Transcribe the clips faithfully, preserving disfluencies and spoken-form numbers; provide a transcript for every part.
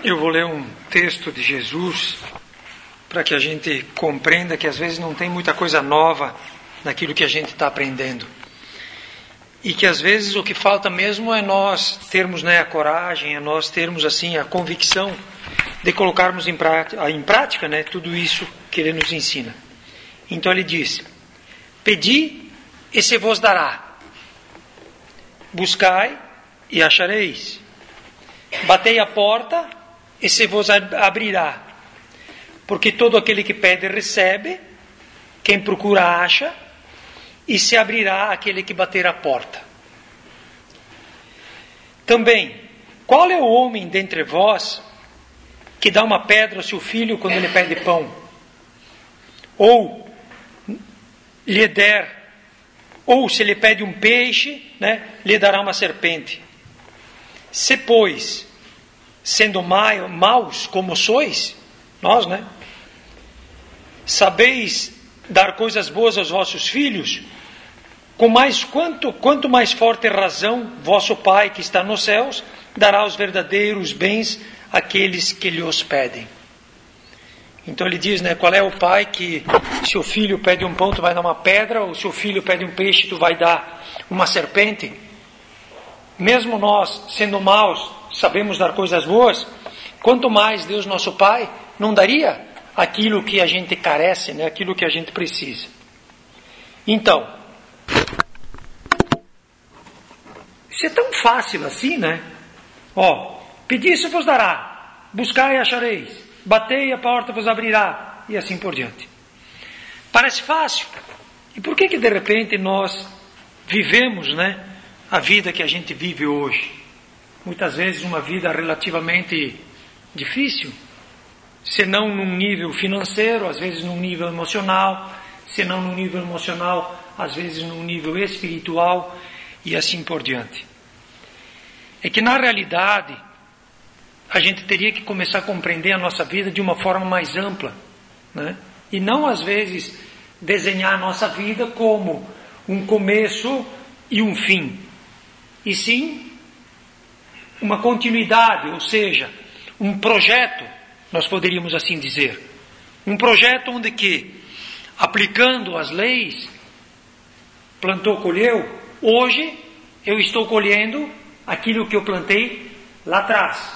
Eu vou ler um texto de Jesus para que a gente compreenda que às vezes não tem muita coisa nova naquilo que a gente está aprendendo. E que às vezes o que falta mesmo é nós termos, né, a coragem, é nós termos assim a convicção de colocarmos em prática, em prática, né, tudo isso que ele nos ensina. Então ele diz: pedi e se vos dará, buscai e achareis, batei a porta e se vos abrirá, porque todo aquele que pede recebe, quem procura acha, e se abrirá aquele que bater a porta. Também, qual é o homem dentre vós que dá uma pedra ao seu filho quando ele pede pão? Ou lhe der, ou se lhe pede um peixe, né, lhe dará uma serpente. Se, pois, sendo maus como sois, nós, né, sabeis dar coisas boas aos vossos filhos, com mais quanto, quanto mais forte razão vosso Pai que está nos céus dará os verdadeiros bens àqueles que lhe os pedem. Então ele diz, né, qual é o pai que se o filho pede um pão tu vai dar uma pedra, ou se o filho pede um peixe tu vai dar uma serpente? Mesmo nós, sendo maus, sabemos dar coisas boas, quanto mais Deus nosso Pai não daria aquilo que a gente carece, né, aquilo que a gente precisa. Então, isso é tão fácil assim, né? Ó, pedi se vos dará, buscai e achareis, batei a porta vos abrirá, e assim por diante. Parece fácil. E por que que de repente nós vivemos, né, a vida que a gente vive hoje? Muitas vezes uma vida relativamente difícil, se não num nível financeiro, às vezes num nível emocional, se não num nível emocional, às vezes num nível espiritual, e assim por diante. É que na realidade a gente teria que começar a compreender a nossa vida de uma forma mais ampla, né? E não às vezes desenhar a nossa vida como um começo e um fim, e sim uma continuidade, ou seja, um projeto, nós poderíamos assim dizer, um projeto onde que, aplicando as leis, plantou, colheu, hoje eu estou colhendo aquilo que eu plantei lá atrás.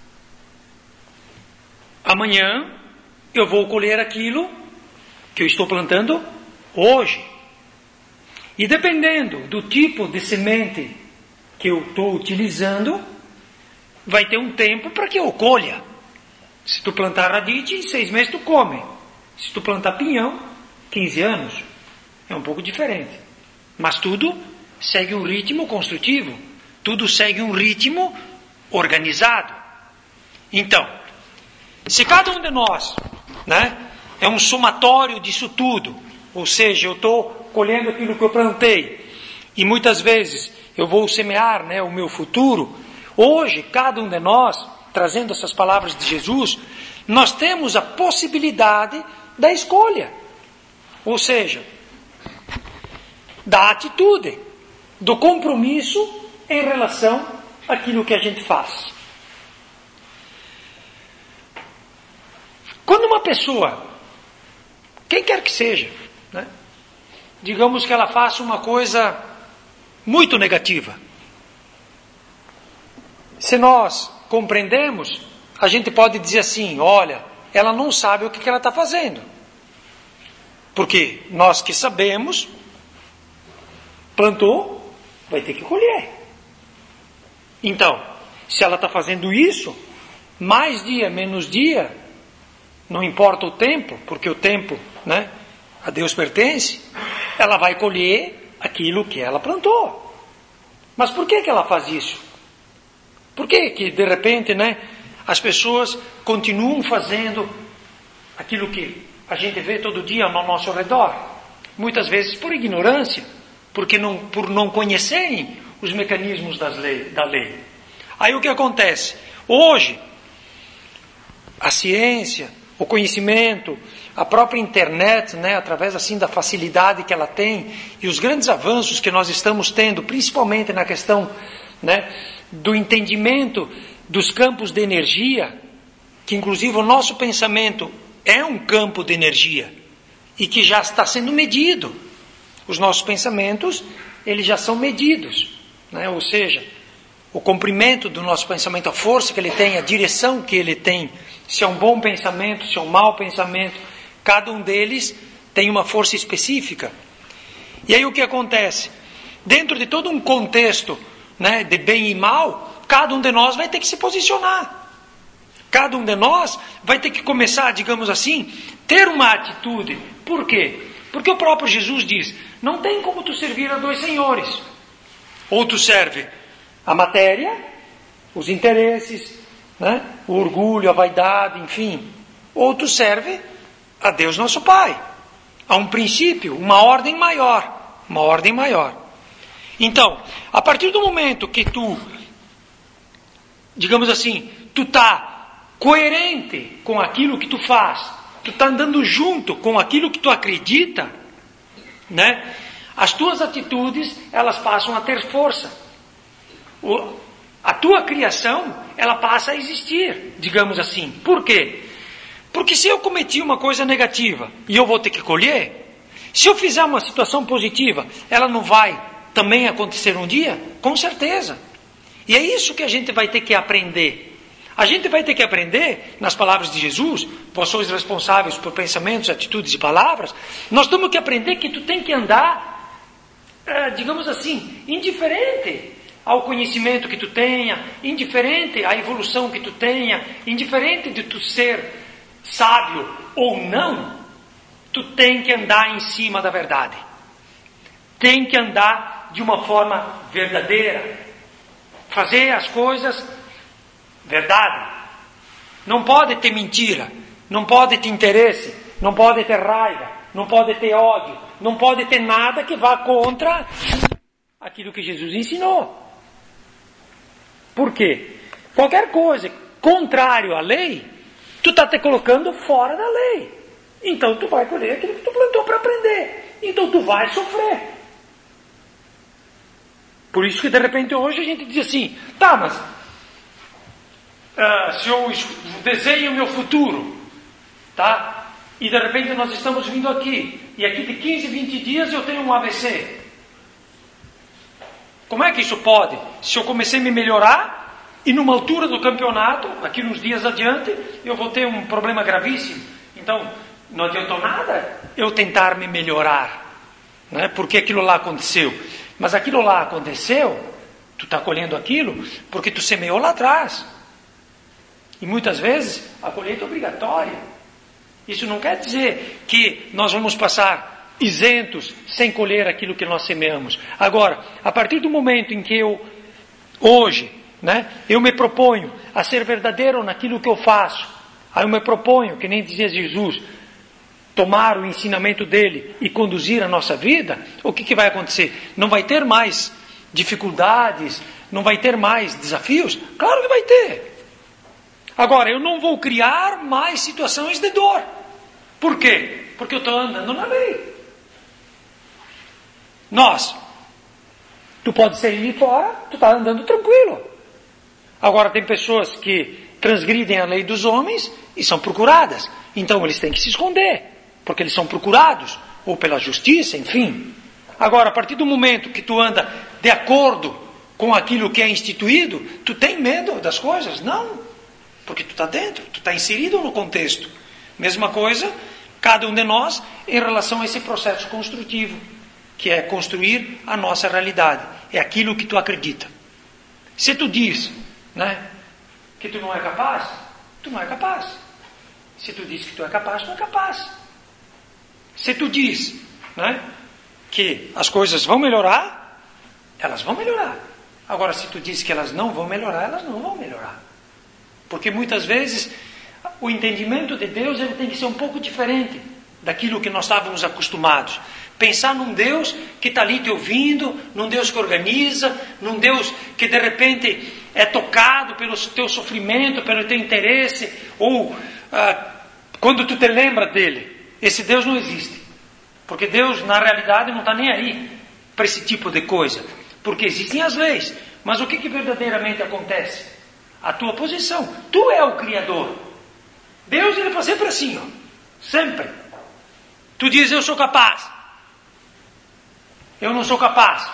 Amanhã eu vou colher aquilo que eu estou plantando hoje. E dependendo do tipo de semente que eu estou utilizando, vai ter um tempo para que eu colha. Se tu plantar radite, em seis meses tu come. Se tu plantar pinhão, quinze anos. É um pouco diferente. Mas tudo segue um ritmo construtivo. Tudo segue um ritmo organizado. Então, se cada um de nós, né, é um somatório disso tudo, ou seja, eu estou colhendo aquilo que eu plantei, e muitas vezes eu vou semear, né, o meu futuro, hoje, cada um de nós, trazendo essas palavras de Jesus, nós temos a possibilidade da escolha, ou seja, da atitude, do compromisso em relação àquilo que a gente faz. Quando uma pessoa, quem quer que seja, né, digamos que ela faça uma coisa muito negativa, se nós compreendemos, a gente pode dizer assim, olha, ela não sabe o que ela está fazendo. Porque nós que sabemos, plantou, vai ter que colher. Então, se ela está fazendo isso, mais dia, menos dia, não importa o tempo, porque o tempo, né, a Deus pertence, ela vai colher aquilo que ela plantou. Mas por que que ela faz isso? Por que que, de repente, né, as pessoas continuam fazendo aquilo que a gente vê todo dia ao nosso redor? Muitas vezes por ignorância, porque não, por não conhecerem os mecanismos das lei, da lei. Aí o que acontece? Hoje, a ciência, o conhecimento, a própria internet, né, através assim da facilidade que ela tem, e os grandes avanços que nós estamos tendo, principalmente na questão, né, do entendimento dos campos de energia, que inclusive o nosso pensamento é um campo de energia e que já está sendo medido. Os nossos pensamentos, eles já são medidos, né? Ou seja, o comprimento do nosso pensamento, a força que ele tem, a direção que ele tem, se é um bom pensamento, se é um mau pensamento, cada um deles tem uma força específica. E aí o que acontece? Dentro de todo um contexto, né, de bem e mal, cada um de nós vai ter que se posicionar. Cada um de nós vai ter que começar, digamos assim, ter uma atitude. Por quê? Porque o próprio Jesus diz, não tem como tu servir a dois senhores. Ou tu serve a matéria, os interesses, né, o orgulho, a vaidade, enfim. Ou tu serve a Deus nosso Pai. Há um princípio, uma ordem maior. Uma ordem maior. Então, a partir do momento que tu, digamos assim, tu está coerente com aquilo que tu faz, tu está andando junto com aquilo que tu acredita, né? As tuas atitudes, elas passam a ter força. O, a tua criação, ela passa a existir, digamos assim. Por quê? Porque se eu cometi uma coisa negativa e eu vou ter que colher, se eu fizer uma situação positiva, ela não vai também acontecer um dia? Com certeza. E é isso que a gente vai ter que aprender. A gente vai ter que aprender, nas palavras de Jesus, vós sois responsáveis por pensamentos, atitudes e palavras, nós temos que aprender que tu tem que andar, é, digamos assim, indiferente ao conhecimento que tu tenha, indiferente à evolução que tu tenha, indiferente de tu ser sábio ou não, tu tem que andar em cima da verdade. Tem que andar de uma forma verdadeira. Fazer as coisas verdade. Não pode ter mentira. Não pode ter interesse. Não pode ter raiva. Não pode ter ódio. Não pode ter nada que vá contra aquilo que Jesus ensinou. Por quê? Qualquer coisa contrário à lei, tu está te colocando fora da lei. Então tu vai colher aquilo que tu plantou para aprender. Então tu vai sofrer. Por isso que de repente hoje a gente diz assim, tá, mas uh, se eu desenho o meu futuro, tá? E de repente nós estamos vindo aqui, e aqui de quinze, vinte dias eu tenho um A V C. Como é que isso pode? Se eu comecei a me melhorar, e numa altura do campeonato, aqui nos dias adiante, eu vou ter um problema gravíssimo. Então, não adiantou nada eu tentar me melhorar, né? Porque aquilo lá aconteceu. Mas aquilo lá aconteceu, tu está colhendo aquilo, porque tu semeou lá atrás. E muitas vezes a colheita é obrigatória. Isso não quer dizer que nós vamos passar isentos sem colher aquilo que nós semeamos. Agora, a partir do momento em que eu, hoje, né, eu me proponho a ser verdadeiro naquilo que eu faço, aí eu me proponho, que nem dizia Jesus, tomar o ensinamento dele e conduzir a nossa vida, o que, que vai acontecer? Não vai ter mais dificuldades, não vai ter mais desafios? Claro que vai ter. Agora, eu não vou criar mais situações de dor. Por quê? Porque eu estou andando na lei. Nós, tu pode sair de fora, tu está andando tranquilo. Agora, tem pessoas que transgridem a lei dos homens e são procuradas. Então, eles têm que se esconder. Porque eles são procurados, ou pela justiça, enfim. Agora, a partir do momento que tu anda de acordo com aquilo que é instituído, tu tem medo das coisas? Não, porque tu está dentro, tu está inserido no contexto. Mesma coisa, cada um de nós, em relação a esse processo construtivo, que é construir a nossa realidade. É aquilo que tu acredita. Se tu diz, né, que tu não é capaz, tu não é capaz. Se tu diz que tu é capaz, tu é capaz. Se tu diz, né, que as coisas vão melhorar, elas vão melhorar. Agora, se tu diz que elas não vão melhorar, elas não vão melhorar. Porque muitas vezes o entendimento de Deus ele tem que ser um pouco diferente daquilo que nós estávamos acostumados. Pensar num Deus que está ali te ouvindo, num Deus que organiza, num Deus que de repente é tocado pelo teu sofrimento, pelo teu interesse, ou ah, quando tu te lembra dele. Esse Deus não existe. Porque Deus, na realidade, não está nem aí para esse tipo de coisa. Porque existem as leis. Mas o que, que verdadeiramente acontece? A tua posição. Tu é o Criador. Deus, ele faz sempre assim, ó. Sempre. Tu dizes, eu sou capaz. Eu não sou capaz.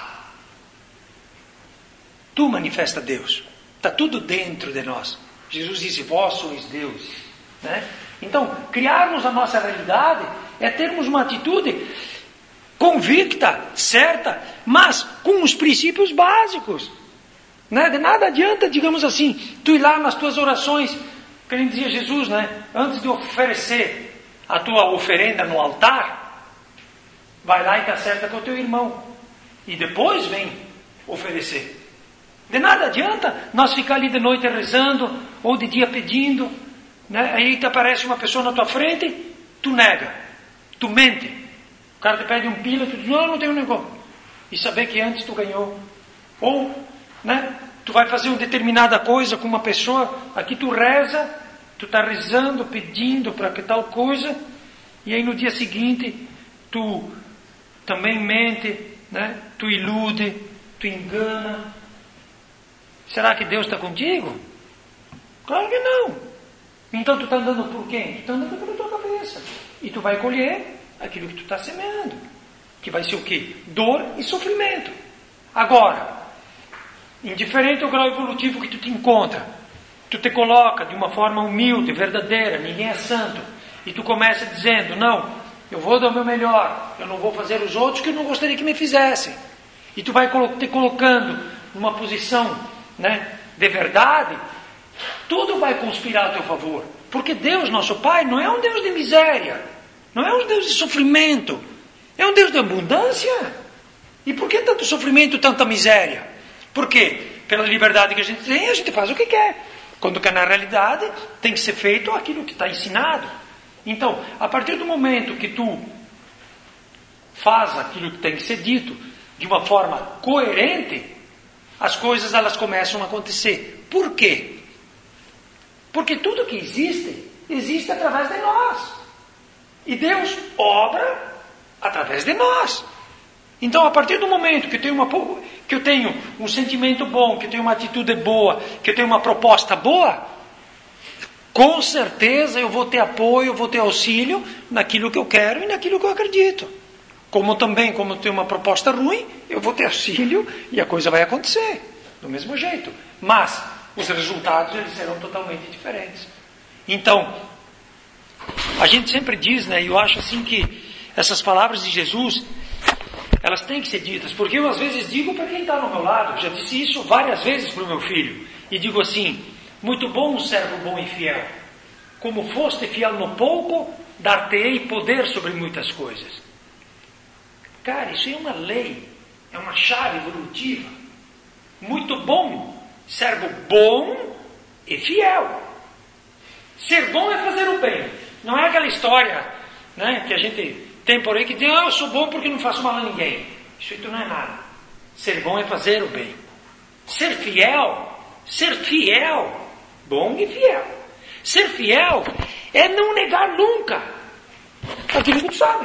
Tu manifesta Deus. Está tudo dentro de nós. Jesus disse, vós sois Deus. Né? Então, criarmos a nossa realidade é termos uma atitude convicta, certa, mas com os princípios básicos. Né? De nada adianta, digamos assim, tu ir lá nas tuas orações, que nem dizia Jesus, né? Antes de oferecer a tua oferenda no altar, vai lá e te acerta com o teu irmão. E depois vem oferecer. De nada adianta nós ficar ali de noite rezando, ou de dia pedindo, né? Aí te aparece uma pessoa na tua frente, tu nega, tu mente. O cara te pede um pila, tu diz, não, não tenho negócio. E saber que antes tu ganhou. Ou, né? Tu vai fazer uma determinada coisa com uma pessoa, aqui tu reza, tu está rezando, pedindo para que tal coisa, e aí no dia seguinte, tu também mente, né? Tu ilude, tu engana. Será que Deus está contigo? Claro que não. Então tu está andando por quem? Tu está andando pela tua cabeça. E tu vai colher aquilo que tu está semeando. Que vai ser o quê? Dor e sofrimento. Agora, indiferente ao grau evolutivo que tu te encontra, tu te coloca de uma forma humilde, verdadeira, ninguém é santo, e tu começa dizendo, não, eu vou dar o meu melhor, eu não vou fazer os outros que eu não gostaria que me fizessem. E tu vai te colocando numa posição, né, de verdade, tudo vai conspirar a teu favor. Porque Deus, nosso Pai, não é um Deus de miséria, não é um Deus de sofrimento, é um Deus de abundância. E por que tanto sofrimento, tanta miséria? Porque pela liberdade que a gente tem, a gente faz o que quer. Quando que na realidade tem que ser feito aquilo que está ensinado. Então, a partir do momento que tu faz aquilo que tem que ser dito de uma forma coerente, as coisas elas começam a acontecer. Por quê? Porque tudo que existe, existe através de nós. E Deus obra através de nós. Então, a partir do momento que eu tenho, uma, que eu tenho um sentimento bom, que eu tenho uma atitude boa, que eu tenho uma proposta boa, com certeza eu vou ter apoio, eu vou ter auxílio naquilo que eu quero e naquilo que eu acredito. Como também, como eu tenho uma proposta ruim, eu vou ter auxílio e a coisa vai acontecer do mesmo jeito. Mas os resultados eles serão totalmente diferentes. Então, a gente sempre diz, né, e eu acho assim que essas palavras de Jesus, elas têm que ser ditas, porque eu às vezes digo para quem está no meu lado, já disse isso várias vezes para o meu filho, e digo assim, muito bom, servo bom e fiel, como foste fiel no pouco, dar-te-ei poder sobre muitas coisas. Cara, isso é uma lei, é uma chave evolutiva. Muito bom, servo bom e fiel. Ser bom é fazer o bem, não é aquela história, né, que a gente tem por aí que diz, ah, eu sou bom porque não faço mal a ninguém. Isso aí não é nada. Ser bom é fazer o bem. Ser fiel, ser fiel, bom e fiel. Ser fiel é não negar nunca aquilo que tu sabe.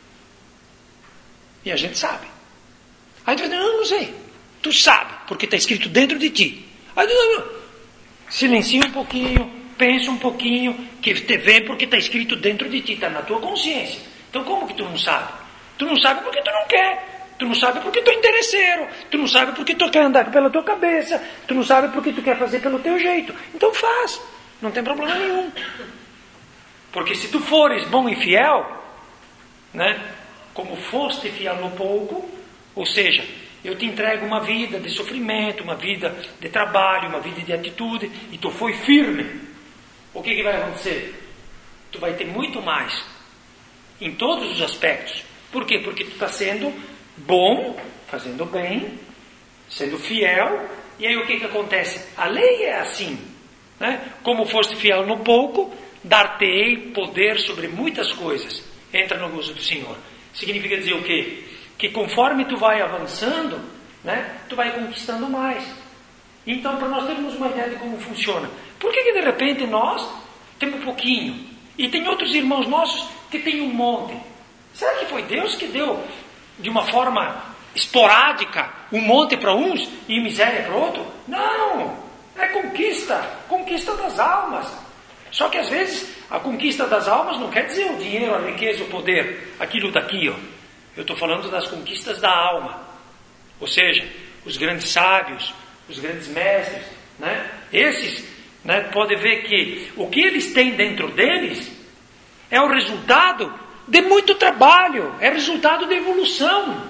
E a gente sabe. Aí tu vai dizer, não, não sei. Tu sabe, porque está escrito dentro de ti. Aí tu não, não. Silencia um pouquinho, pensa um pouquinho, que te vê porque está escrito dentro de ti, está na tua consciência. Então como que tu não sabe? Tu não sabe porque tu não quer. Tu não sabe porque tu é interesseiro. Tu não sabe porque tu quer andar pela tua cabeça. Tu não sabe porque tu quer fazer pelo teu jeito. Então faz. Não tem problema nenhum. Porque se tu fores bom e fiel, né, como foste fiel no pouco, ou seja, eu te entrego uma vida de sofrimento, uma vida de trabalho, uma vida de atitude, e tu foi firme, o que, que vai acontecer? Tu vai ter muito mais, em todos os aspectos. Por quê? Porque tu está sendo bom, fazendo bem, sendo fiel, e aí o que, que acontece? A lei é assim, né? Como foste fiel no pouco, dar-te-ei poder sobre muitas coisas. Entra no gozo do Senhor. Significa dizer o quê? Que conforme tu vai avançando, né, tu vai conquistando mais. Então, para nós termos uma ideia de como funciona, por que, que de repente nós temos um pouquinho e tem outros irmãos nossos que tem um monte? Será que foi Deus que deu de uma forma esporádica um monte para uns e miséria para outro? Não! É conquista, conquista das almas. Só que às vezes a conquista das almas não quer dizer o dinheiro, a riqueza, o poder, aquilo daqui, ó. Eu estou falando das conquistas da alma. Ou seja, os grandes sábios, os grandes mestres, né? Esses, né, podem ver que o que eles têm dentro deles é o resultado de muito trabalho, é resultado de evolução.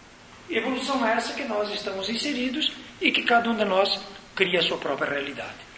Evolução essa que nós estamos inseridos e que cada um de nós cria a sua própria realidade.